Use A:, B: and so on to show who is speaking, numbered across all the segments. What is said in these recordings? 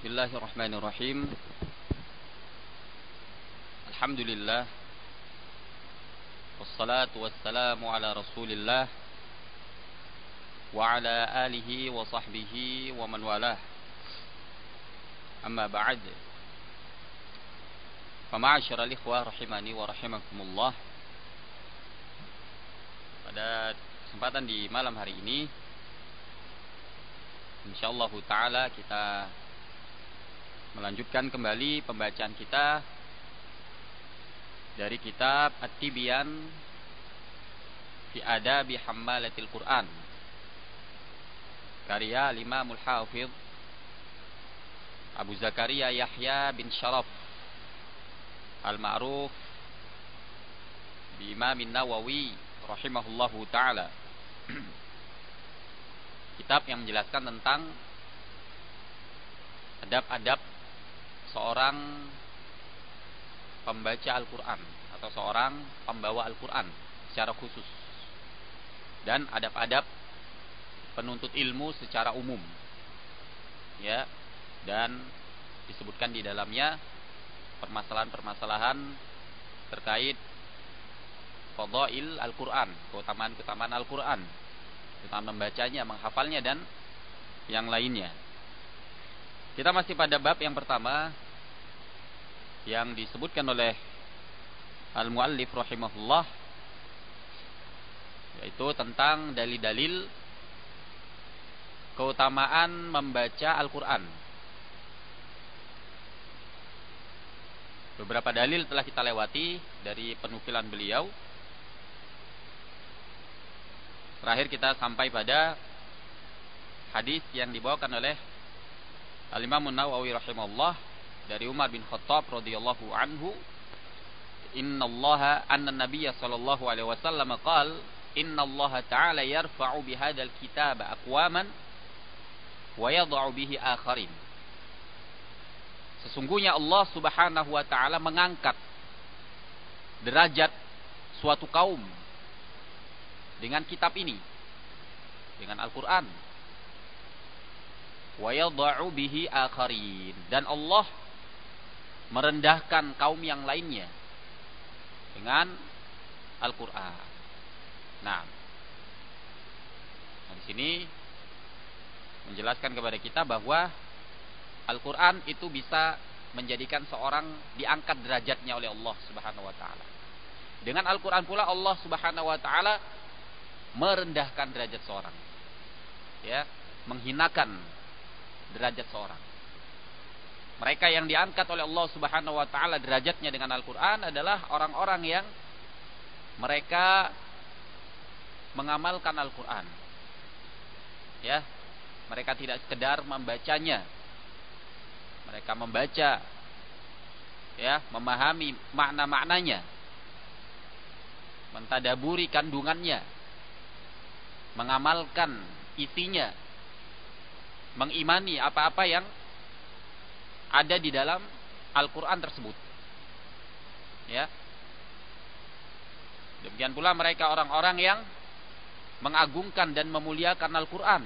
A: Bismillahirrahmanirrahim. Alhamdulillah. Wassalatu wassalamu ala Rasulillah wa ala alihi wa sahbihi wa man walah. Amma ba'd. Fama'asyiral ikhwah rahimani wa rahimakumullah. Pada kesempatan di malam hari ini, insyaallah taala kita melanjutkan kembali pembacaan kita dari kitab At-Tibyan fi Adabi Hammalatil Quran, karya Imamul Hafidh Abu Zakaria Yahya bin Sharaf Al-Ma'ruf bi Imam Nawawi rahimahullahu taala. Kitab yang menjelaskan tentang adab-adab seorang pembaca Al-Quran atau seorang pembawa Al-Quran secara khusus, dan adab-adab penuntut ilmu secara umum, ya. Dan disebutkan di dalamnya permasalahan-permasalahan terkait fadail Al-Quran, keutamaan-keutamaan Al-Quran, tentang membacanya, menghafalnya, dan yang lainnya. Kita masih pada bab yang pertama yang disebutkan oleh Al-Muallif rahimahullah, yaitu tentang dalil-dalil keutamaan membaca Al-Quran. Beberapa dalil telah kita lewati dari penukilan beliau. Terakhir kita sampai pada hadis yang dibawakan oleh Al-Imam Nawawi rahimahullah dari Umar bin Khattab radhiyallahu anhu, innallaha anna nabiyya sallallahu alaihi wasallam qala innallaha ta'ala yarfa'u bihadzal kitaba aqwaman wa yadh'u bihi akharin. Sesungguhnya Allah Subhanahu wa taala mengangkat derajat suatu kaum dengan kitab ini, dengan Al-Qur'an. Wa yadh'u bihi akharin, dan Allah merendahkan kaum yang lainnya dengan Al-Qur'an. Nah, di sini menjelaskan kepada kita bahwa Al-Qur'an itu bisa menjadikan seorang diangkat derajatnya oleh Allah Subhanahu wa taala. Dengan Al-Qur'an pula Allah Subhanahu wa taala merendahkan derajat seorang, ya, menghinakan derajat seorang. Mereka yang diangkat oleh Allah Subhanahu wa taala derajatnya dengan Al-Qur'an adalah orang-orang yang mereka mengamalkan Al-Qur'an. Ya, mereka tidak sekedar membacanya. Mereka membaca, ya, memahami makna-maknanya, mentadaburi kandungannya, mengamalkan isinya, mengimani apa-apa yang ada di dalam Al-Quran tersebut, ya. Demikian pula mereka orang-orang yang mengagungkan dan memuliakan Al-Quran,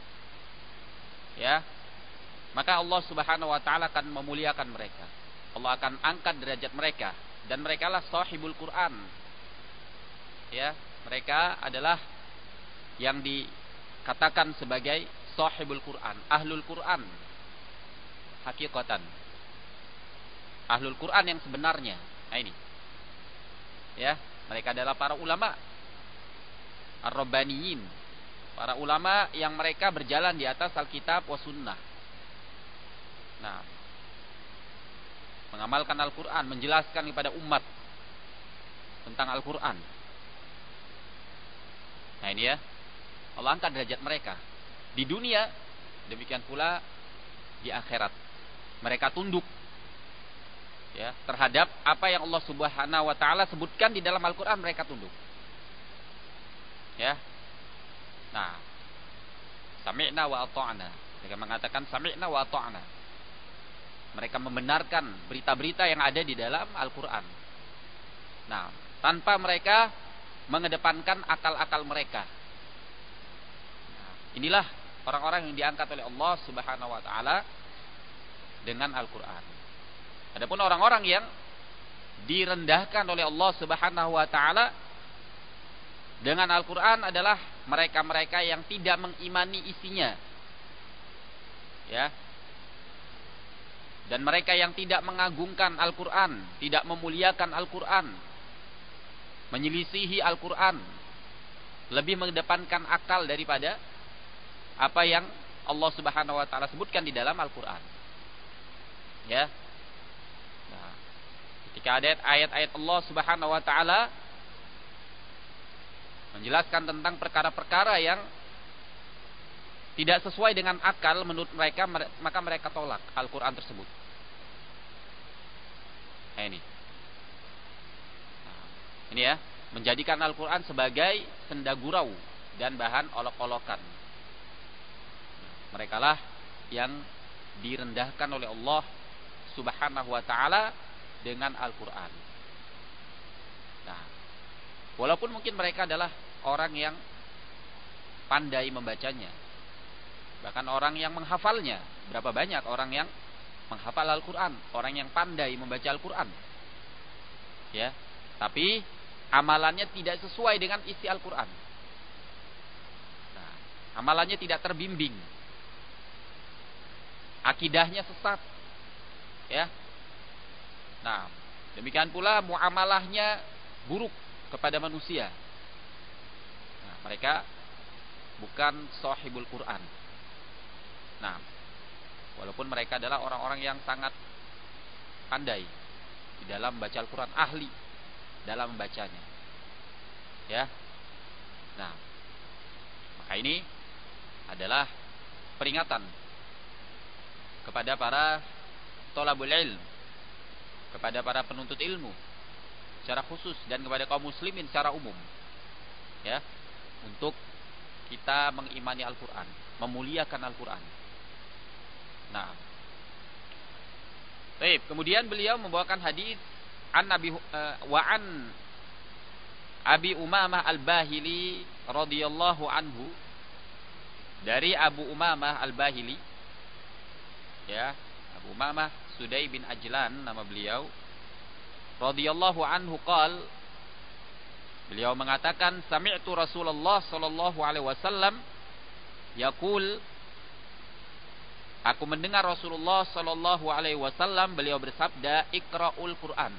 A: ya. Maka Allah Subhanahu wa taala akan memuliakan mereka. Allah akan angkat derajat mereka, dan mereka lah sahibul Quran, ya. Mereka adalah yang dikatakan sebagai sahibul Quran, ahlul Quran hakikatan, ahlul Quran yang sebenarnya. Nah ini, ya, mereka adalah para ulama ar-rabbaniyin, para ulama yang mereka berjalan di atas Alkitab wa sunnah. Nah, mengamalkan Al-Quran, menjelaskan kepada umat tentang Al-Quran. Nah ini, ya, Allah angkat derajat mereka di dunia, demikian pula di akhirat. Mereka tunduk, ya, terhadap apa yang Allah Subhanahu wa taala sebutkan di dalam Al-Qur'an. Mereka tunduk, ya. Nah, sami'na wa ata'na. Mereka mengatakan sami'na wa ata'na. Mereka membenarkan berita-berita yang ada di dalam Al-Qur'an. Nah, tanpa mereka mengedepankan akal-akal mereka. Nah, inilah orang-orang yang diangkat oleh Allah Subhanahu wa taala dengan Al-Quran. Adapun orang-orang yang direndahkan oleh Allah Subhanahu wa taala dengan Al-Quran adalah mereka-mereka yang tidak mengimani isinya. Ya. Dan mereka yang tidak mengagungkan Al-Quran, tidak memuliakan Al-Quran, menyelisihi Al-Quran, lebih mengedepankan akal daripada apa yang Allah Subhanahu wa taala sebutkan di dalam Al-Quran. Ya. Nah, ketika ada ayat-ayat Allah Subhanahu wa taala menjelaskan tentang perkara-perkara yang tidak sesuai dengan akal menurut mereka, maka mereka tolak Al-Quran tersebut. Nah, ini ya, menjadikan Al-Quran sebagai senda gurau dan bahan olok-olokan. Mereka lah yang direndahkan oleh Allah Subhanahu wa taala dengan Al-Quran. Nah, walaupun mungkin mereka adalah orang yang pandai membacanya, bahkan orang yang menghafalnya. Berapa banyak orang yang menghafal Al-Quran, orang yang pandai membaca Al-Quran, ya, tapi amalannya tidak sesuai dengan isi Al-Quran. Nah, amalannya tidak terbimbing, akidahnya sesat, ya. Nah, demikian pula muamalahnya buruk kepada manusia. Nah, mereka bukan sahibul Quran. Nah, walaupun mereka adalah orang-orang yang sangat pandai di dalam membaca Al-Quran, ahli dalam membacanya, ya. Nah, maka ini adalah peringatan kepada para thalabul ilm, kepada para penuntut ilmu secara khusus, dan kepada kaum muslimin secara umum, ya, untuk kita mengimani Al-Quran, memuliakan Al-Quran. Nah, baik. Kemudian beliau membawakan hadis an Abi Umamah Al-Bahili radhiyallahu anhu, dari Abu Umamah Al-Bahili, ya, Abu Umamah Sudai bin Ajlan nama beliau, radhiyallahu anhu qal, beliau mengatakan sami'tu Rasulullah sallallahu alaihi wasallam yaqul, aku mendengar Rasulullah sallallahu alaihi wasallam beliau bersabda, Iqra'ul Qur'an,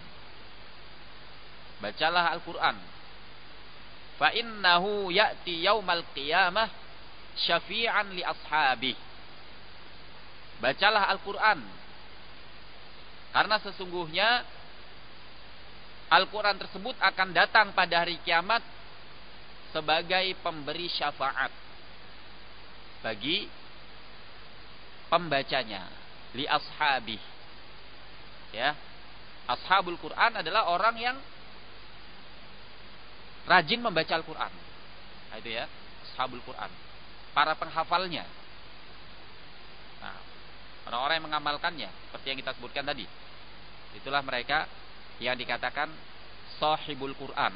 A: bacalah Al-Qur'an, fa innahu ya'ti yaumal qiyamah syafi'an li ashabi. Bacalah Al-Qur'an, karena sesungguhnya Al-Quran tersebut akan datang pada hari kiamat sebagai pemberi syafaat bagi pembacanya, li ashabi. Ya, ashabul Quran adalah orang yang rajin membaca Al-Quran. Nah, itu ya, ashabul Quran, para penghafalnya. Nah, orang-orang yang mengamalkannya, seperti yang kita sebutkan tadi, itulah mereka yang dikatakan sahibul Quran.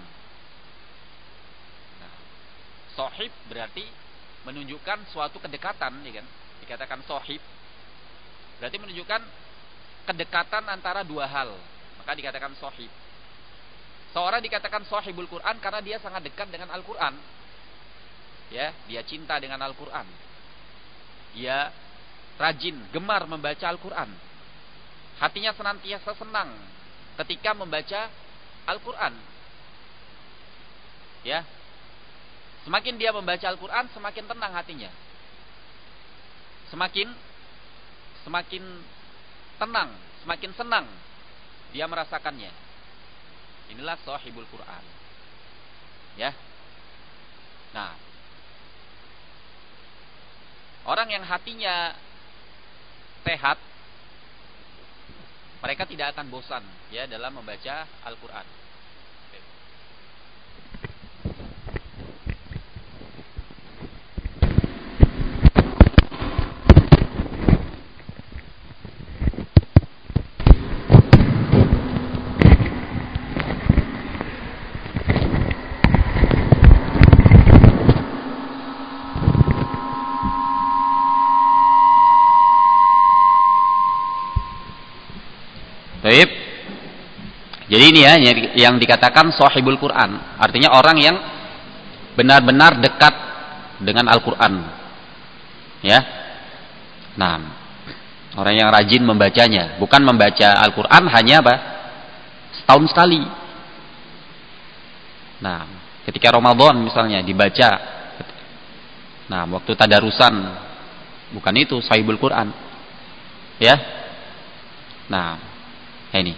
A: Nah, sahib berarti menunjukkan suatu kedekatan, ya kan? Dikatakan sahib berarti menunjukkan kedekatan antara dua hal, maka dikatakan sahib. Seorang dikatakan sahibul Quran karena dia sangat dekat dengan Al-Quran, ya, dia cinta dengan Al-Quran, dia rajin, gemar membaca Al-Quran, hatinya senantiasa senang ketika membaca Al-Quran, ya. Semakin dia membaca Al-Quran, semakin tenang hatinya, semakin tenang, semakin senang dia merasakannya. Inilah sahibul Quran, ya. Nah, orang yang hatinya sehat, mereka tidak akan bosan, ya, dalam membaca Al-Quran. Baik. Jadi ini ya yang dikatakan sahibul Quran, artinya orang yang benar-benar dekat dengan Al-Quran. Ya. Nah, orang yang rajin membacanya, bukan membaca Al-Quran hanya setahun sekali. Nah, ketika Ramadan misalnya dibaca, nah waktu tadarusan, bukan itu sahibul Quran. Ya. Nah, ini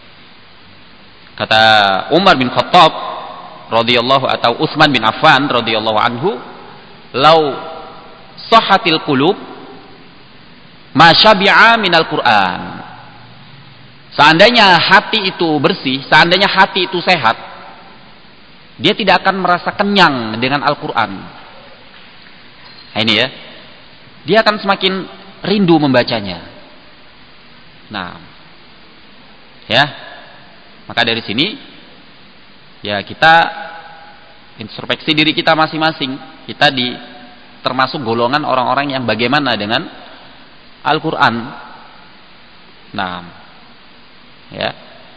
A: kata Umar bin Khattab radhiyallahu atau Utsman bin Affan radhiyallahu anhu, "Lau sahhatil qulub ma syabi'a minal Qur'an." Seandainya hati itu bersih, seandainya hati itu sehat, dia tidak akan merasa kenyang dengan Al-Quran. Nah, ini ya, dia akan semakin rindu membacanya. Nah, ya, maka dari sini ya kita introspeksi diri kita masing-masing. Kita termasuk golongan orang-orang yang bagaimana dengan Al-Quran. Nah, ya,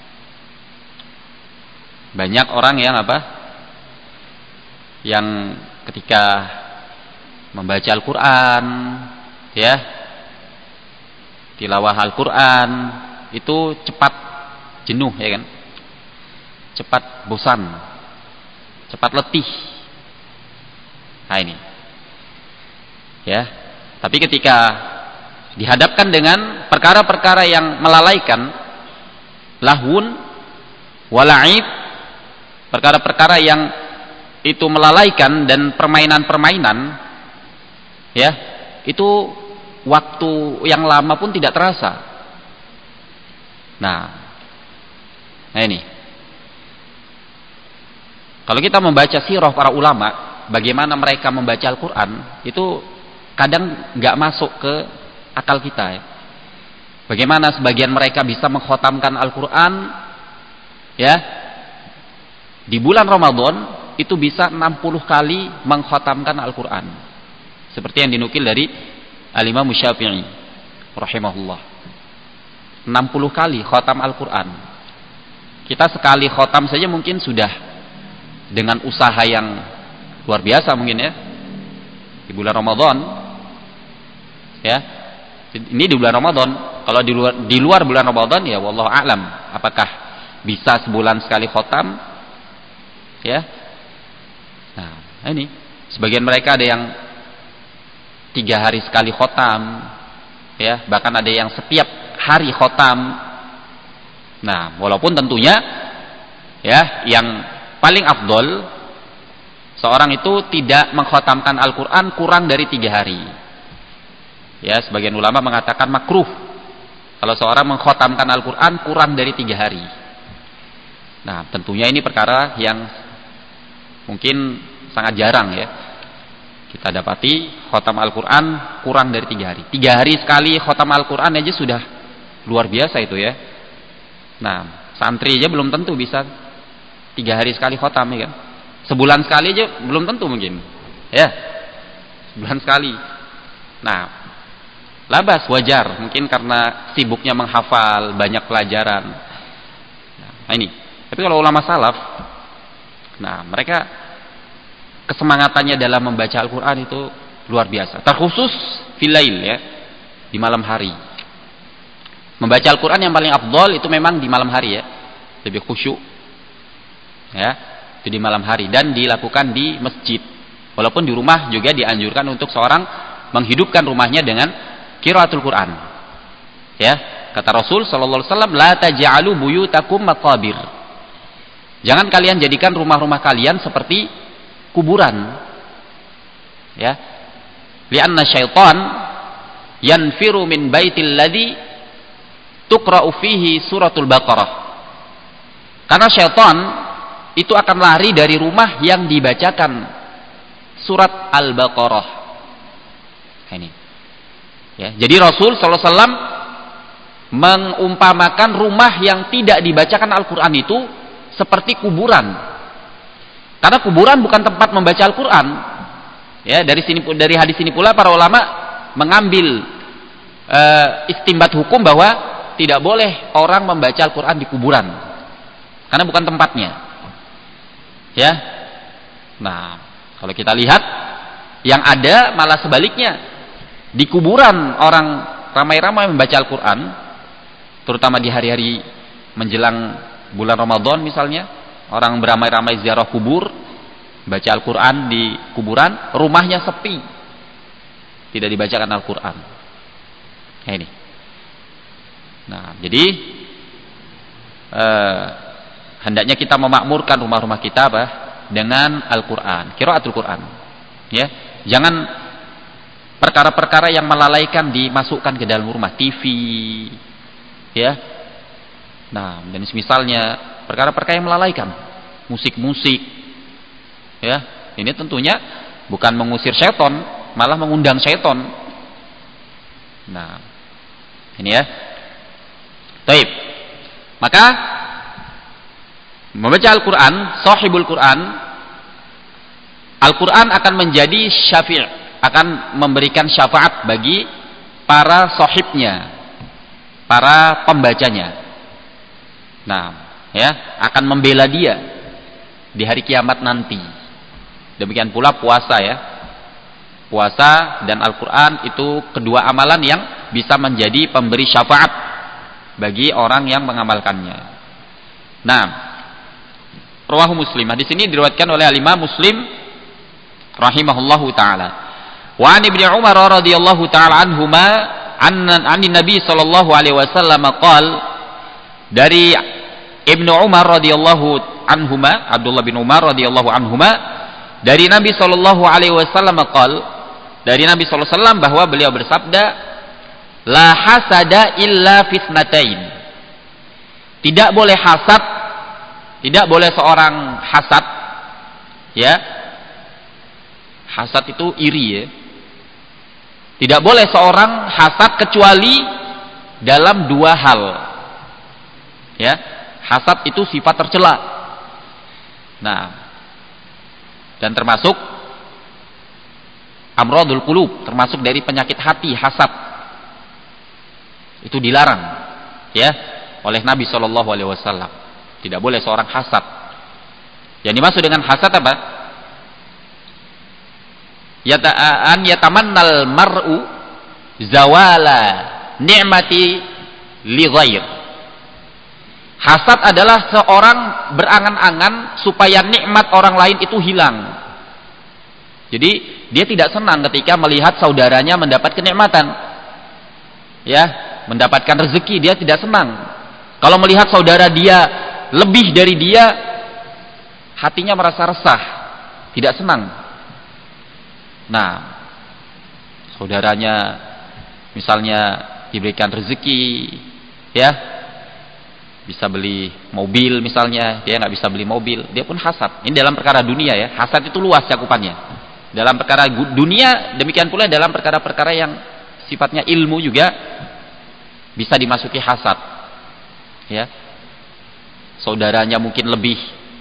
A: banyak orang yang yang ketika membaca Al-Quran, ya, tilawah Al-Quran itu cepat jenuh, ya kan, cepat bosan, cepat letih. Nah ini, ya. Tapi ketika dihadapkan dengan perkara-perkara yang melalaikan, lahun, wala'ib, perkara-perkara yang itu melalaikan dan permainan-permainan, ya, itu waktu yang lama pun tidak terasa. Nah ini, kalau kita membaca sirah para ulama, bagaimana mereka membaca Al-Quran, itu kadang nggak masuk ke akal kita, ya. Bagaimana sebagian mereka bisa mengkhatamkan Al-Quran, ya, di bulan Ramadan itu bisa 60 kali mengkhatamkan Al-Quran, seperti yang dinukil dari Al-Imam Syafi'i rahimahullah. 60 kali khatam Al-Quran. Kita sekali khatam saja mungkin sudah dengan usaha yang luar biasa mungkin, ya, di bulan Ramadan, ya. Ini di bulan Ramadan. Kalau di luar bulan Ramadan, ya wallahu a'lam apakah bisa sebulan sekali khatam, ya. Nah ini sebagian mereka ada yang 3 hari sekali khatam, ya, bahkan ada yang setiap hari khatam. Nah, walaupun tentunya, ya, yang paling afdol seorang itu tidak mengkhatamkan Al-Quran kurang dari 3 hari. Ya, sebagian ulama mengatakan makruh kalau seorang mengkhatamkan Al-Quran kurang dari 3 hari. Nah, tentunya ini perkara yang mungkin sangat jarang, ya, kita dapati khatam Al-Quran kurang dari 3 hari. 3 hari sekali khatam Al-Quran aja sudah luar biasa itu, ya. Nah, santri aja belum tentu bisa 3 hari sekali khatam, ya kan. Sebulan sekali aja belum tentu mungkin, ya, sebulan sekali. Nah, labas, wajar, mungkin karena sibuknya menghafal banyak pelajaran. Nah ini, tapi kalau ulama salaf, nah mereka kesemangatannya dalam membaca Al-Quran itu luar biasa, terkhusus filail, ya, di malam hari. Membaca Al-Quran yang paling afdol itu memang di malam hari, ya, lebih khusyuk, ya, itu di malam hari, dan dilakukan di masjid. Walaupun di rumah juga dianjurkan untuk seorang menghidupkan rumahnya dengan qiraatul Quran, ya. Kata Rasul sallallahu alaihi wasallam, la taj'alu buyutakum maqabir. Jangan kalian jadikan rumah-rumah kalian seperti kuburan, ya. Li'anna syaitan yanfiru min baitil ladzi tuqra'u fihi suratul Baqarah. Karena syaitan itu akan lari dari rumah yang dibacakan surat Al-Baqarah. Ini, ya. Jadi Rasul sallallahu alaihi wasallam mengumpamakan rumah yang tidak dibacakan Al-Quran itu seperti kuburan. Karena kuburan bukan tempat membaca Al-Quran. Ya, dari hadis ini pula para ulama mengambil istimbat hukum bahwa tidak boleh orang membaca Al-Quran di kuburan, karena bukan tempatnya. Ya. Nah, kalau kita lihat yang ada malah sebaliknya. Di kuburan orang ramai-ramai membaca Al-Quran, terutama di hari-hari menjelang bulan Ramadan misalnya, orang beramai-ramai ziarah kubur, baca Al-Quran di kuburan, rumahnya sepi, tidak dibacakan Al-Quran. Nah, ini. Nah, jadi hendaknya kita memakmurkan rumah-rumah kita dengan Al-Quran, qiraatul Quran. Ya, jangan perkara-perkara yang melalaikan dimasukkan ke dalam rumah, TV, ya. Nah, dan semisalnya perkara-perkara yang melalaikan, musik-musik, ya. Ini tentunya bukan mengusir syaitan, malah mengundang syaitan. Nah, ini ya. Baik. Maka membaca Al-Quran, sahibul Quran, Al-Quran akan menjadi syafi', akan memberikan syafaat bagi para sahibnya, para pembacanya. Nah, ya, akan membela dia di hari kiamat nanti. Demikian pula puasa, ya. Puasa dan Al-Quran itu kedua amalan yang bisa menjadi pemberi syafaat bagi orang yang mengamalkannya. Nah, rawahu Muslim. Di sini diriwayatkan oleh Imam Muslim rahimahullahu taala. Wa an Ibnu Umar radhiyallahu taala anhuma an Nabi sallallahu alaihi wasallam qaal, dari Ibnu Umar radhiyallahu anhuma, Abdullah bin Umar radhiyallahu anhuma, dari Nabi sallallahu alaihi wasallam qaal, dari Nabi sallallahu alaihi wasallam bahwa beliau bersabda, la hasada illa fitnatain. Tidak boleh hasad, tidak boleh seorang hasad, ya. Hasad itu iri, ya. Tidak boleh seorang hasad kecuali dalam dua hal. Ya, hasad itu sifat tercela. Nah, dan termasuk amradul qulub, termasuk dari penyakit hati, hasad. Itu dilarang, ya, oleh Nabi Shallallahu Alaihi Wasallam. Tidak boleh seorang hasad. Yang dimaksud dengan hasad apa? An yatamannal mar'u zawala ni'mati li ghair. Hasad adalah seorang berangan-angan supaya nikmat orang lain itu hilang. Jadi dia tidak senang ketika melihat saudaranya mendapat kenikmatan, ya, mendapatkan rezeki, dia tidak senang. Kalau melihat saudara dia lebih dari dia, hatinya merasa resah, tidak senang. Nah, saudaranya misalnya diberikan rezeki, ya, bisa beli mobil misalnya, dia nggak bisa beli mobil, dia pun hasad. Ini dalam perkara dunia, ya. Hasad itu luas cakupannya. Dalam perkara dunia, demikian pula dalam perkara-perkara yang sifatnya ilmu juga bisa dimasuki hasad, ya. Saudaranya mungkin lebih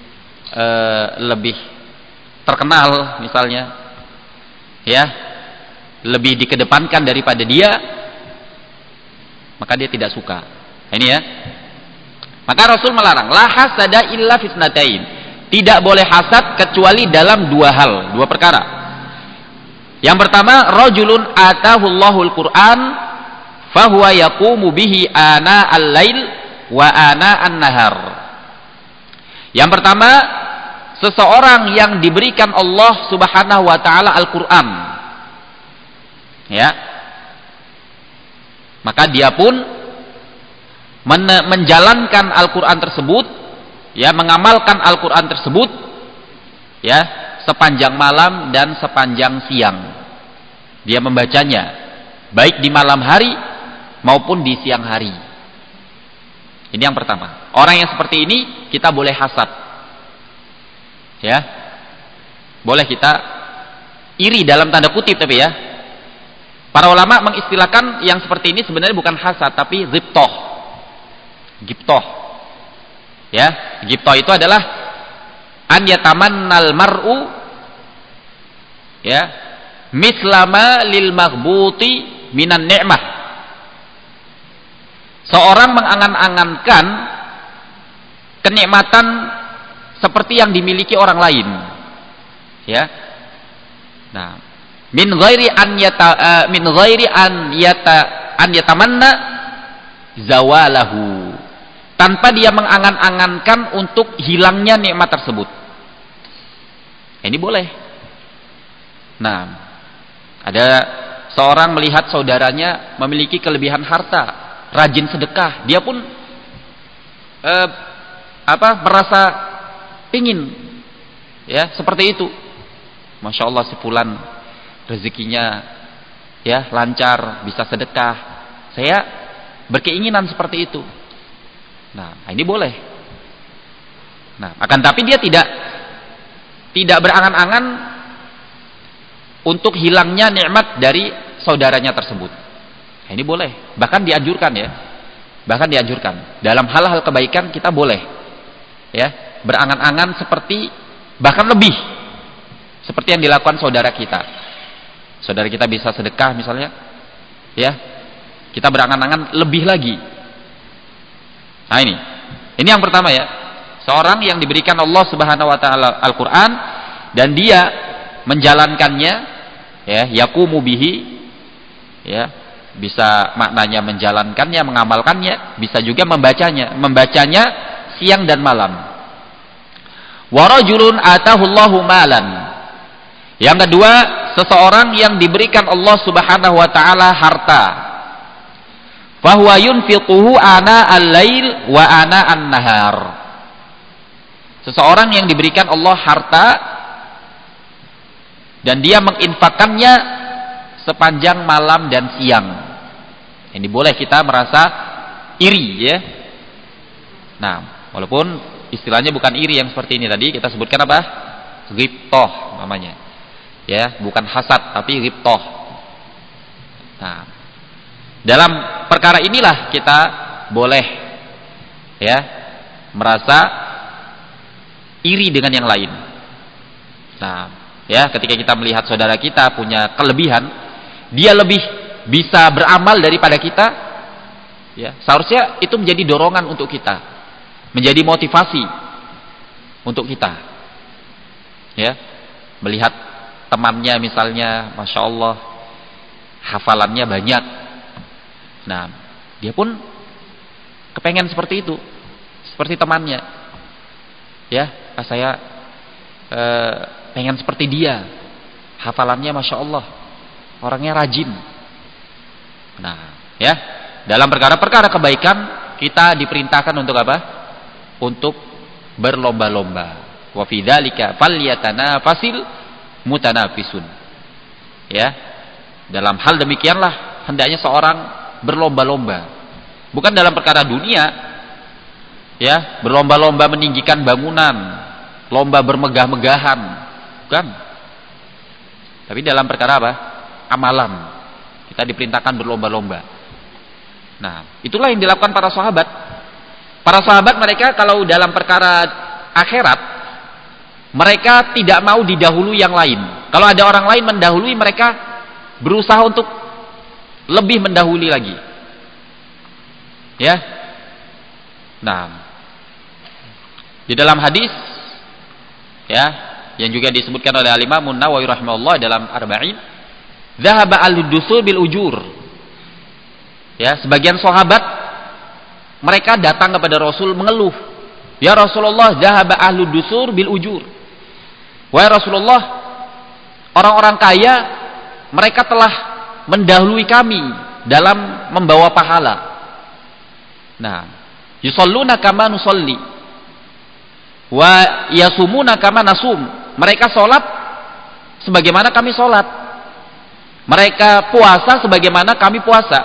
A: terkenal misalnya, ya, lebih dikedepankan daripada dia, maka dia tidak suka. Ini, ya. Maka Rasul melarang, la hasada illa fitnatain. Tidak boleh hasad kecuali dalam dua hal, dua perkara. Yang pertama, rajulun atahullahul Qur'an fahuwa yaqumu bihi ana al-lail wa ana an-nahar. Yang pertama, seseorang yang diberikan Allah Subhanahu wa taala Al-Qur'an, ya, maka dia pun menjalankan Al-Quran tersebut, ya, mengamalkan Al-Quran tersebut, ya, sepanjang malam dan sepanjang siang. Dia membacanya baik di malam hari maupun di siang hari. Ini yang pertama. Orang yang seperti ini kita boleh hasad, ya, boleh kita iri dalam tanda kutip, tapi, ya, para ulama mengistilahkan yang seperti ini sebenarnya bukan hasad tapi ghibthah. Ghibthah, ya, ghibthah itu adalah an yatamannal mar'u, ya, mislama lil maghbuti minan ni'mah. seorang mengangan-angankan kenikmatan seperti yang dimiliki orang lain, ya. Nah, min ghairi an yatamanna zawalahu, tanpa dia mengangan-angankan untuk hilangnya nikmat tersebut. Ini boleh. Nah, ada seorang melihat saudaranya memiliki kelebihan harta, rajin sedekah, dia pun merasa pingin, ya, seperti itu. Masya Allah, si fulan rezekinya, ya, lancar, bisa sedekah, saya berkeinginan seperti itu. Nah, ini boleh. Nah, akan tapi dia tidak berangan-angan untuk hilangnya nikmat dari saudaranya tersebut. Nah, ini boleh, bahkan dianjurkan, ya. Bahkan dianjurkan. Dalam hal-hal kebaikan kita boleh, ya, berangan-angan seperti, bahkan lebih, seperti yang dilakukan saudara kita. Saudara kita bisa sedekah misalnya, ya, kita berangan-angan lebih lagi. Nah, ini yang pertama, ya. Seorang yang diberikan Allah Subhanahu wa taala Al-Qur'an dan dia menjalankannya, ya, yaqumu bihi, ya, bisa maknanya menjalankannya, mengamalkannya, bisa juga membacanya siang dan malam. Wa rajulun atahu Allahu malan. Yang kedua, seseorang yang diberikan Allah Subhanahu wa taala harta. Fa huwa yunfiquhu ana al-lail wa ana an-nahar. Seseorang yang diberikan Allah harta dan dia menginfakkannya sepanjang malam dan siang. Ini boleh kita merasa iri, ya. Nah, walaupun istilahnya bukan iri yang seperti ini tadi, kita sebutkan apa? Ghibthah namanya. Ya, bukan hasad tapi ghibthah. Nah, dalam perkara inilah kita boleh, ya, merasa iri dengan yang lain. Nah, ya, ketika kita melihat saudara kita punya kelebihan, dia lebih bisa beramal daripada kita, ya, seharusnya itu menjadi dorongan untuk kita, menjadi motivasi untuk kita, ya. Melihat temannya misalnya, Masya Allah, hafalannya banyak, nah, dia pun kepengen seperti itu, seperti temannya, ya. Saya pengen seperti dia, hafalannya Masya Allah, orangnya rajin. Nah, ya, dalam perkara-perkara kebaikan kita diperintahkan untuk apa? Untuk berlomba-lomba. Wa fi dzalika falyatanafasil mutanafisun. Ya, dalam hal demikianlah hendaknya seorang berlomba-lomba. Bukan dalam perkara dunia, ya, berlomba-lomba meninggikan bangunan, lomba bermegah-megahan, bukan. Tapi dalam perkara apa? Amalan. Kita diperintahkan berlomba-lomba. Nah, itulah yang dilakukan para sahabat. Para sahabat mereka kalau dalam perkara akhirat, mereka tidak mau didahului yang lain. Kalau ada orang lain mendahului, mereka berusaha untuk lebih mendahului lagi. Ya. Nah, di dalam hadis, ya, yang juga disebutkan oleh Al-Imam An-Nawawi rahimahullah dalam Arba'in, dzahaba al-dusur bil ujur. Ya, sebagian sahabat mereka datang kepada Rasul mengeluh, "Ya Rasulullah, dzahaba ahlu dusur bil ujur." Wahai Rasulullah, orang-orang kaya mereka telah mendahului kami dalam membawa pahala. Nah, yusalluna kama nusalli wa yasumuna kama nasum. Mereka salat sebagaimana kami salat. Mereka puasa sebagaimana kami puasa.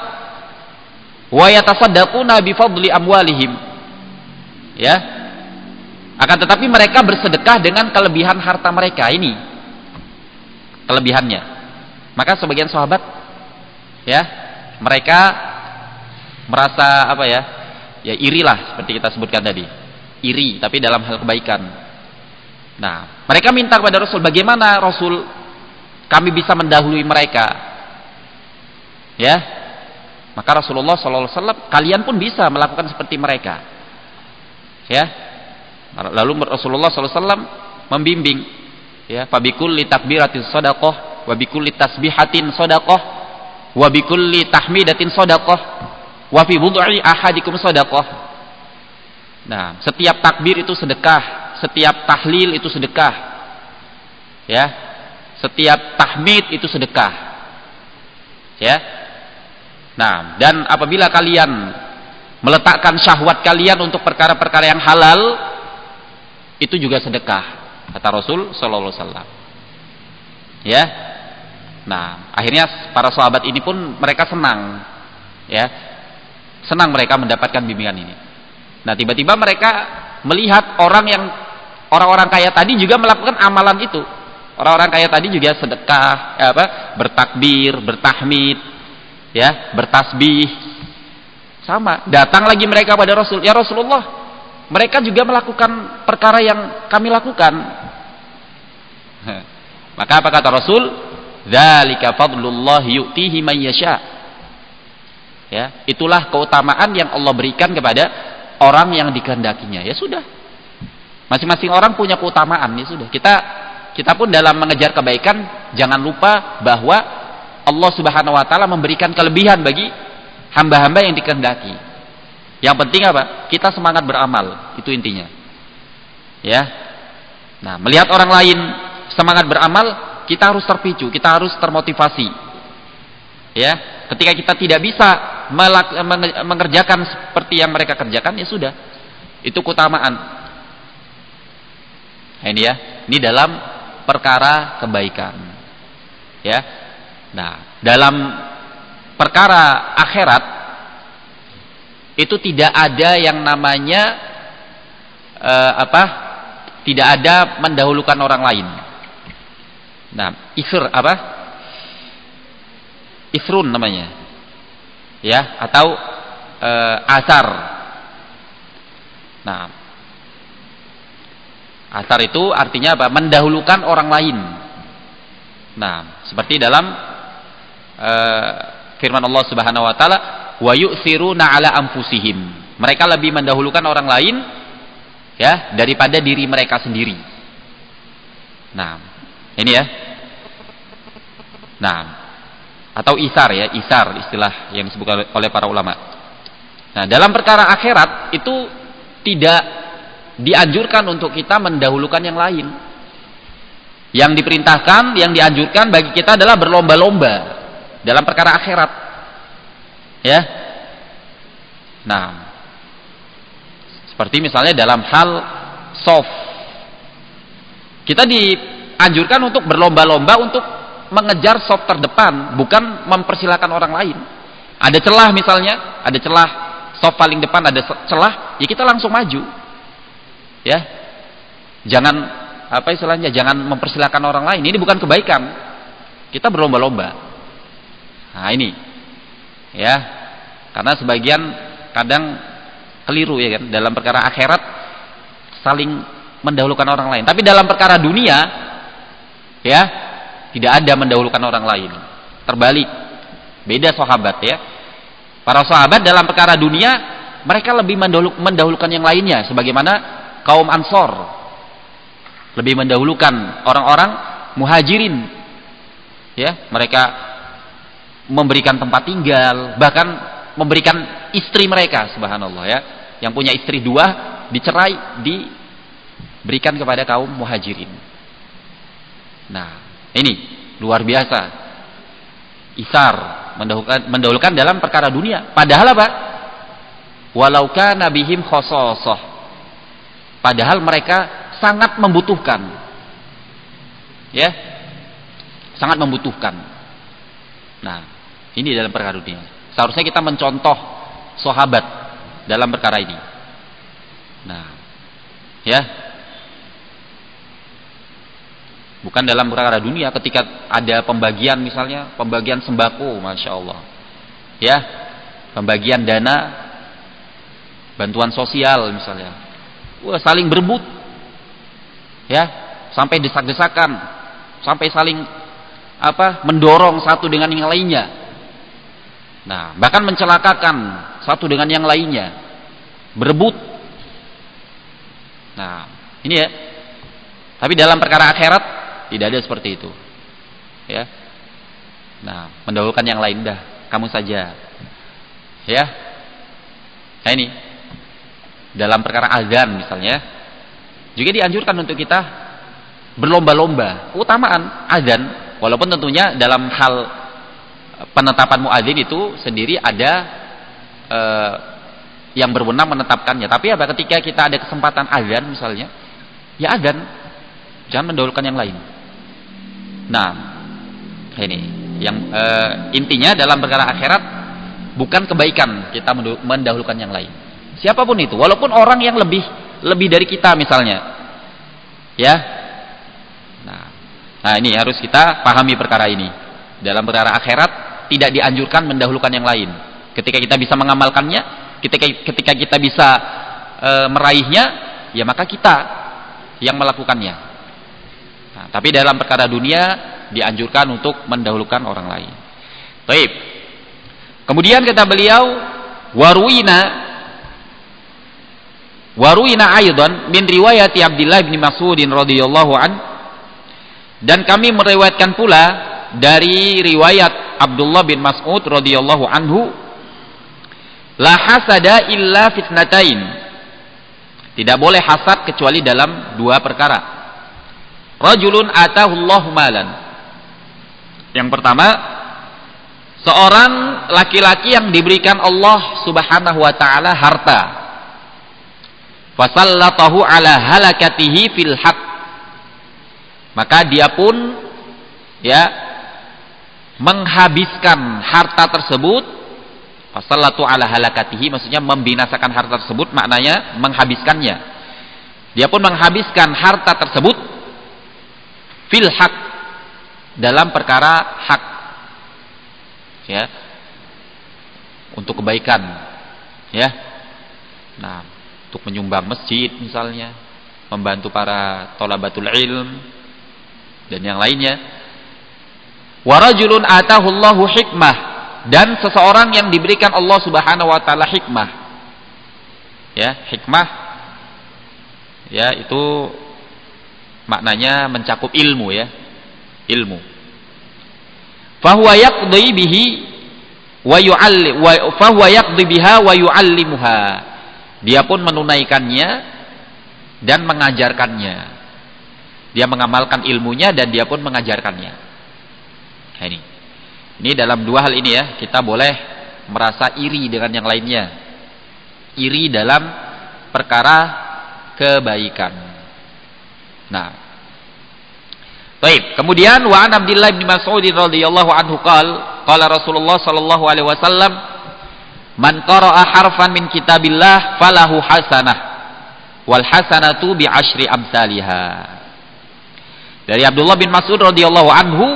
A: Wa yatasaddaquna bi fadli amwalihim. Ya. Akan tetapi mereka bersedekah dengan kelebihan harta mereka. Ini kelebihannya. Maka sebagian sahabat, ya, mereka merasa apa, ya? Ya, irilah seperti kita sebutkan tadi. Iri tapi dalam hal kebaikan. Nah, mereka minta kepada Rasul, bagaimana Rasul kami bisa mendahului mereka? Ya. Maka Rasulullah SAW, kalian pun bisa melakukan seperti mereka. Ya. Lalu Rasulullah SAW membimbing, ya, fabikulli takbiratin shadaqah, wabikulli tasbihatin shadaqah, wabikulli tahmidatin shadaqah, wa fi bud'i ahadikum shadaqah. Nah, setiap takbir itu sedekah, setiap tahlil itu sedekah. Ya. Setiap tahmid itu sedekah. Ya. Nah, dan apabila kalian meletakkan syahwat kalian untuk perkara-perkara yang halal, itu juga sedekah, kata Rasul sallallahu alaihi wasallam. Ya. Nah, akhirnya para sahabat ini pun mereka senang. Ya. Senang mereka mendapatkan bimbingan ini. Nah, tiba-tiba mereka melihat orang-orang kaya tadi juga melakukan amalan itu. Orang-orang kaya tadi juga sedekah, bertakbir, bertahmid, ya, bertasbih. Sama, datang lagi mereka pada Rasul, ya Rasulullah, mereka juga melakukan perkara yang kami lakukan. Maka apa kata Rasul? Dzalika fadlullah yu'tihi man yasha. Ya, itulah keutamaan yang Allah berikan kepada orang yang dikehendakinya. Ya sudah. Masing-masing orang punya keutamaan, ya sudah. Kita pun dalam mengejar kebaikan jangan lupa bahwa Allah Subhanahu wa taala memberikan kelebihan bagi hamba-hamba yang dikehendaki. Yang penting apa? Kita semangat beramal, itu intinya. Ya. Nah, melihat orang lain semangat beramal, kita harus terpicu, kita harus termotivasi. Ya, ketika kita tidak bisa mengerjakan seperti yang mereka kerjakan, ya sudah. Itu keutamaan. Nah, ini ya. Ini dalam perkara kebaikan. Ya. Nah, dalam perkara akhirat itu tidak ada yang namanya tidak ada mendahulukan orang lain. Nah, isrun namanya. Ya, atau asar. Nah, asar itu artinya apa? Mendahulukan orang lain. Nah, seperti dalam firman Allah Subhanahu wa taala, wa yu'thiruna ala anfusihim. Mereka lebih mendahulukan orang lain, ya, daripada diri mereka sendiri. Nah, ini ya. Nah, atau isar ya, isar istilah yang disebut oleh para ulama. Nah, dalam perkara akhirat itu tidak dianjurkan untuk kita mendahulukan yang lain. Yang diperintahkan, yang dianjurkan bagi kita adalah berlomba-lomba dalam perkara akhirat. Ya. Nah, seperti misalnya dalam hal soft, kita dianjurkan untuk berlomba-lomba untuk mengejar soft terdepan, bukan mempersilahkan orang lain. Ada celah misalnya, ada celah soft paling depan, ada celah, ya kita langsung maju. Ya. Jangan jangan mempersilahkan orang lain. Ini bukan kebaikan. Kita berlomba-lomba. Nah, ini. Ya. Karena sebagian kadang keliru ya kan, dalam perkara akhirat saling mendahulukan orang lain. Tapi dalam perkara dunia, ya, tidak ada mendahulukan orang lain. Terbalik. Beda sahabat ya. Para sahabat dalam perkara dunia, mereka lebih mendahulukan yang lainnya, sebagaimana kaum Ansor lebih mendahulukan orang-orang Muhajirin. Ya, mereka memberikan tempat tinggal, bahkan memberikan istri mereka, subhanallah ya. Yang punya istri 2 dicerai, diberikan kepada kaum Muhajirin. Nah, ini luar biasa. Isar, mendahulukan dalam perkara dunia. Padahal apa? Walau kana bihim khososoh. Padahal mereka sangat membutuhkan. Ya. Sangat membutuhkan. Nah, ini dalam perkara dunia. Seharusnya kita mencontoh sahabat dalam perkara ini. Nah, ya. Bukan dalam perkara dunia, ketika ada pembagian misalnya, pembagian sembako, Masya Allah. Ya. Pembagian dana, bantuan sosial misalnya. Wah, saling berebut. Ya, sampai desak-desakan, sampai saling mendorong satu dengan yang lainnya. Nah, bahkan mencelakakan satu dengan yang lainnya, berebut. Nah, ini ya. Tapi dalam perkara akhirat tidak ada seperti itu. Ya. Nah, mendahulukan yang lain, dah, kamu saja. Ya. Nah, ini dalam perkara azan misalnya, juga dianjurkan untuk kita berlomba-lomba keutamaan azan, walaupun tentunya dalam hal penetapan muadzin itu sendiri ada yang berwenang menetapkannya. Tapi apa, ketika kita ada kesempatan azan misalnya, ya azan, jangan mendahulukan yang lain. Nah, ini yang intinya dalam perkara akhirat bukan kebaikan kita mendahulukan yang lain. Siapapun itu, walaupun orang yang lebih dari kita misalnya, ya. Nah, ini harus kita pahami perkara ini. Dalam perkara akhirat tidak dianjurkan mendahulukan yang lain. Ketika kita bisa mengamalkannya, ketika kita bisa meraihnya, ya maka kita yang melakukannya. Nah, tapi dalam perkara dunia dianjurkan untuk mendahulukan orang lain. Baik. Kemudian kata beliau, waruina aidan min riwayati Abdullah bin Mas'ud radhiyallahu an, dan kami meriwayatkan pula dari riwayat Abdullah bin Mas'ud radhiyallahu anhu, la hasada illa fitnatain, tidak boleh hasad kecuali dalam dua perkara. Rajulun atahullahu malan, yang pertama, seorang laki-laki yang diberikan Allah subhanahu wa ta'ala harta, fasallatahu ala halakatihi fil haq, maka dia pun ya menghabiskan harta tersebut. Fasallatu ala halakatihi maksudnya membinasakan harta tersebut, maknanya menghabiskannya. Dia pun menghabiskan harta tersebut fil haq, dalam perkara hak, ya, untuk kebaikan, ya. Nah, untuk menyumbang masjid misalnya, membantu para thalabatul ilm dan yang lainnya. Wa rajulun atahu Allahu hikmah, dan seseorang yang diberikan Allah Subhanahu wa taala hikmah. Ya, hikmah ya itu maknanya mencakup ilmu, ya. Ilmu. Fahuwa yaqdi bihi wa yu'allim wa fahuwa yaqdi biha wa yu'allimuha. Dia pun menunaikannya dan mengajarkannya. Dia mengamalkan ilmunya dan dia pun mengajarkannya. Nah, ini dalam dua hal ini, ya, kita boleh merasa iri dengan yang lainnya. Iri dalam perkara kebaikan. Nah, baik. Kemudian wa an Abdullah bin Mas'ud radhiyallahu anhu qala Rasulullah sallallahu alaihi wasallam, man qara'a harfan min kitabillah falahu hasanah wal hasanatu bi asyri amsalihha. Dari Abdullah bin Mas'ud radhiyallahu anhu,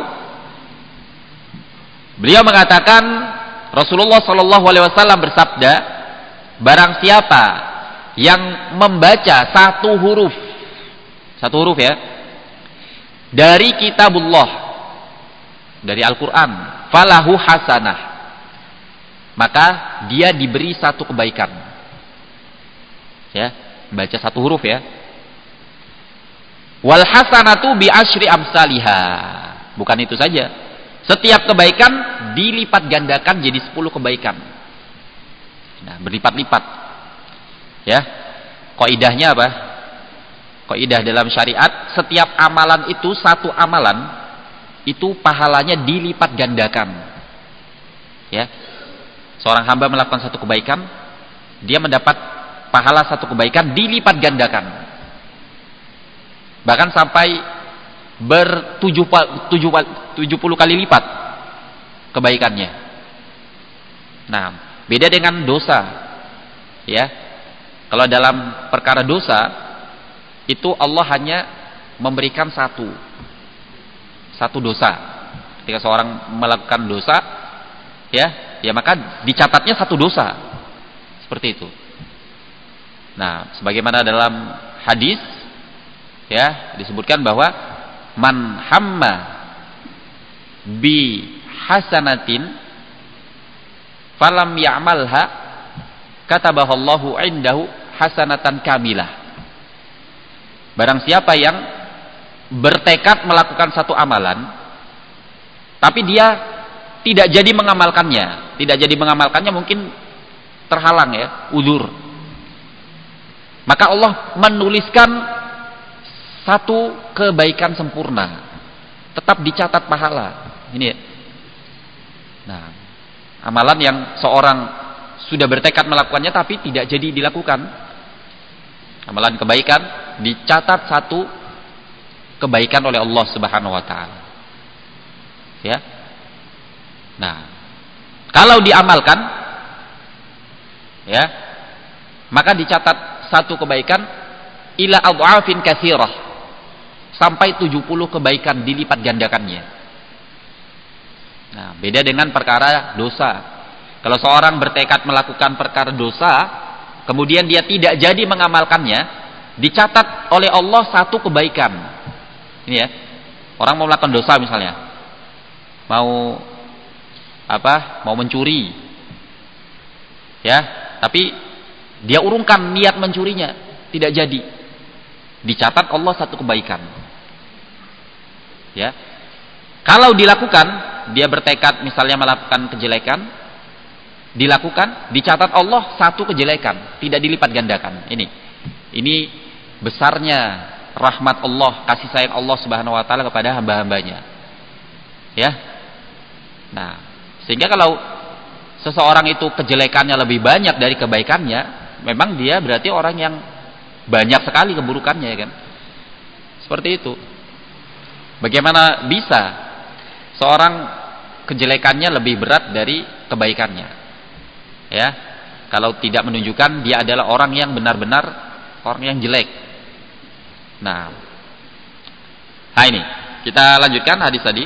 A: beliau mengatakan Rasulullah sallallahu alaihi wasallam bersabda, barang siapa yang membaca satu huruf ya, dari kitabullah, dari Al-Quran, falahu hasanah, maka dia diberi satu kebaikan. Ya, baca satu huruf, ya. Wal hasanatu bi asyri amsalihha. Bukan itu saja, setiap kebaikan dilipat gandakan jadi 10 kebaikan. Nah, berlipat-lipat. Ya. Kaidahnya apa? Kaidah dalam syariat, setiap amalan itu, satu amalan itu pahalanya dilipat gandakan. Ya. Seorang hamba melakukan satu kebaikan, dia mendapat pahala satu kebaikan dilipat gandakan. Bahkan sampai 70 kali lipat kebaikannya. Nah, beda dengan dosa. Ya. Kalau dalam perkara dosa itu Allah hanya memberikan satu dosa. Ketika seorang melakukan dosa, ya maka dicatatnya satu dosa. Seperti itu. Nah, sebagaimana dalam hadis, ya, disebutkan bahwa man hamma bi hasanatin falam ya'malha katabahallahu indahu hasanatan kamilah. Barang siapa yang bertekad melakukan satu amalan tapi dia tidak jadi mengamalkannya mungkin terhalang ya, uzur. Maka Allah menuliskan satu kebaikan sempurna, tetap dicatat pahala. Ini ya. Nah, amalan yang seorang sudah bertekad melakukannya tapi tidak jadi dilakukan, amalan kebaikan dicatat satu kebaikan oleh Allah Subhanahu wa taala. Ya. Nah, kalau diamalkan ya, maka dicatat satu kebaikan ila adhafin katsirah, sampai 70 kebaikan dilipat gandakannya. Nah, beda dengan perkara dosa. Kalau seorang bertekad melakukan perkara dosa, kemudian dia tidak jadi mengamalkannya, dicatat oleh Allah satu kebaikan. Ini ya, orang mau melakukan dosa misalnya, mau mencuri, ya, tapi dia urungkan niat mencurinya, tidak jadi, dicatat Allah satu kebaikan. Ya, kalau dilakukan, dia bertekad misalnya melakukan kejelekan, dilakukan, dicatat Allah satu kejelekan, tidak dilipat gandakan. Ini besarnya rahmat Allah, kasih sayang Allah Subhanahu wa taala kepada hamba-hambanya. Ya. Nah, sehingga kalau seseorang itu kejelekannya lebih banyak dari kebaikannya, memang dia berarti orang yang banyak sekali keburukannya, kan? Seperti itu. Bagaimana bisa seorang kejelekannya lebih berat dari kebaikannya? Ya, kalau tidak menunjukkan dia adalah orang yang benar-benar orang yang jelek. Nah, ini kita lanjutkan hadis tadi.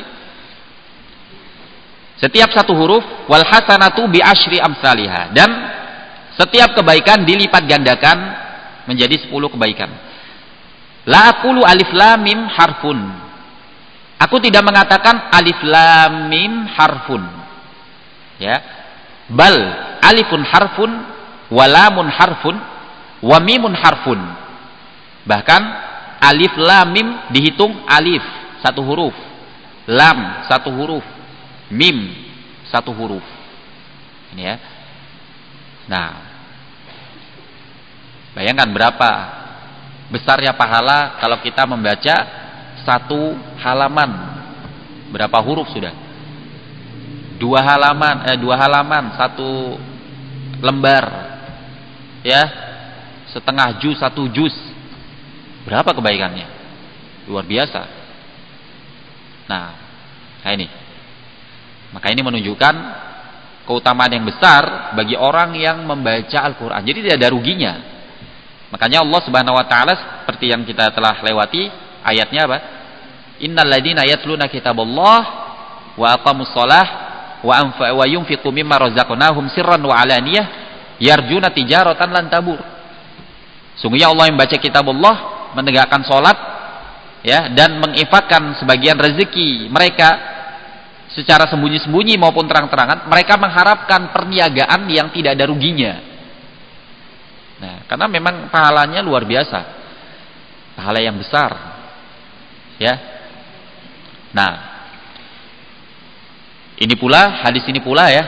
A: Setiap satu huruf wal hasanatu bi asyri amsalihah, dan setiap kebaikan dilipat gandakan menjadi 10 kebaikan. La aqulu alif lam mim harfun. Aku tidak mengatakan alif lam mim harfun. Ya. Bal alifun harfun wa lamun harfun wa mimun harfun. Bahkan alif lam mim dihitung alif satu huruf, lam satu huruf, mim satu huruf. Ini ya. Nah, bayangkan berapa besarnya pahala kalau kita membaca satu halaman. Berapa huruf sudah? Dua halaman, satu lembar. Ya, setengah juz, satu juz. Berapa kebaikannya? Luar biasa. Nah, ini. Maka ini menunjukkan keutamaan yang besar bagi orang yang membaca Al-Quran. Jadi tidak ada ruginya. Makanya Allah Subhanahu wa taala seperti yang kita telah lewati ayatnya apa? Innal ladzina yatluna kitaballah wa aqamus shalah wa yunfiqu mimma razaqnahum sirran wa alaniyah yarjuna tijaratan lan tabur. Sungguhnya Allah yang baca kitabullah, menegakkan salat, ya, dan menginfakkan sebagian rezeki mereka secara sembunyi-sembunyi maupun terang-terangan, mereka mengharapkan perniagaan yang tidak ada ruginya. Nah, karena memang pahalanya luar biasa, pahala yang besar, ya. Nah, ini pula hadis ini pula ya,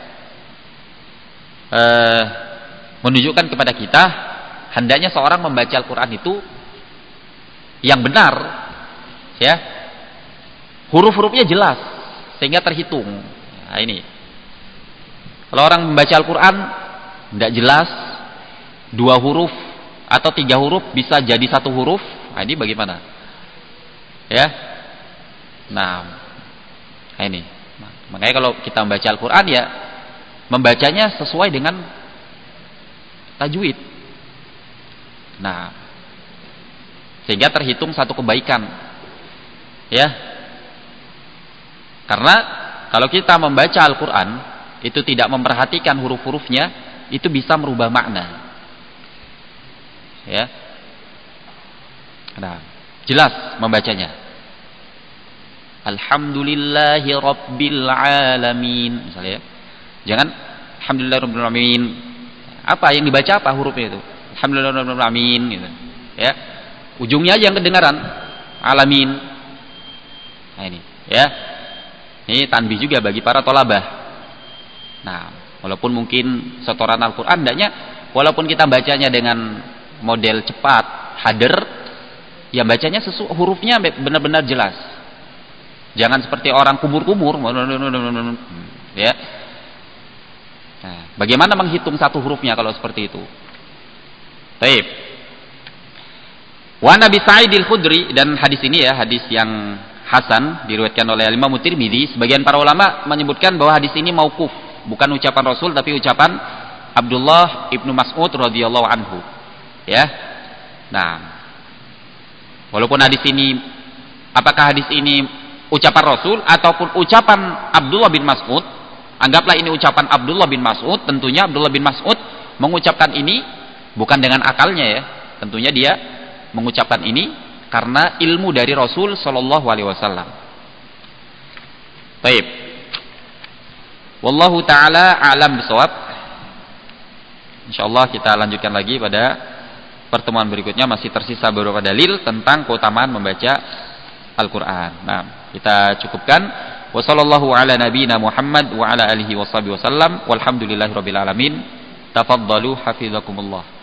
A: menunjukkan kepada kita hendaknya seorang membaca Al-Quran itu yang benar, ya, huruf-hurufnya jelas sehingga terhitung. Nah, ini kalau orang membaca Al-Quran tidak jelas, 2 huruf atau 3 huruf bisa jadi 1 huruf, nah ini bagaimana? Ya, nah ini, makanya kalau kita membaca Al-Quran ya membacanya sesuai dengan tajwid. Nah, sehingga terhitung 1 kebaikan, ya. Karena kalau kita membaca Al-Quran itu tidak memperhatikan huruf-hurufnya, itu bisa merubah makna, ya. Nah, jelas membacanya. Alhamdulillahi Rabbil Alamin, misalnya, ya. Jangan Alhamdulillahirabbil alamin. Apa yang dibaca apa hurufnya itu? Alhamdulillahirabbil alamin gitu. Ya. Ujungnya aja yang kedengaran. Alamin. Nah ini, ya. Ini tanbih juga bagi para thalabah. Nah, walaupun mungkin setoran Al-Qur'an hendaknya walaupun kita bacanya dengan model cepat, hader, ya bacanya hurufnya benar-benar jelas. Jangan seperti orang kumur-kumur, ya. Nah, bagaimana menghitung satu hurufnya kalau seperti itu? Baik. Wa Nabi Sa'id al-Khudri, dan hadis ini ya hadis yang hasan diriwayatkan oleh Imam Tirmidzi. Sebagian para ulama menyebutkan bahwa hadis ini mauquf, bukan ucapan Rasul tapi ucapan Abdullah ibnu Mas'ud radhiyallahu anhu. Ya. Nah, walaupun hadis ini, apakah hadis ini ucapan Rasul ataupun ucapan Abdullah bin Mas'ud, anggaplah ini ucapan Abdullah bin Mas'ud, tentunya Abdullah bin Mas'ud mengucapkan ini bukan dengan akalnya ya. Tentunya dia mengucapkan ini karena ilmu dari Rasul sallallahu alaihi wasallam. Baik. Wallahu taala alam bisawab. Insyaallah kita lanjutkan lagi pada pertemuan berikutnya, masih tersisa beberapa dalil tentang keutamaan membaca Al-Qur'an. Nah, kita cukupkan. Wassallallahu ala nabiyyina Muhammad wa ala alihi wasallam. Walhamdulillahirabbil alamin. Tafaddalu hafizakumullah.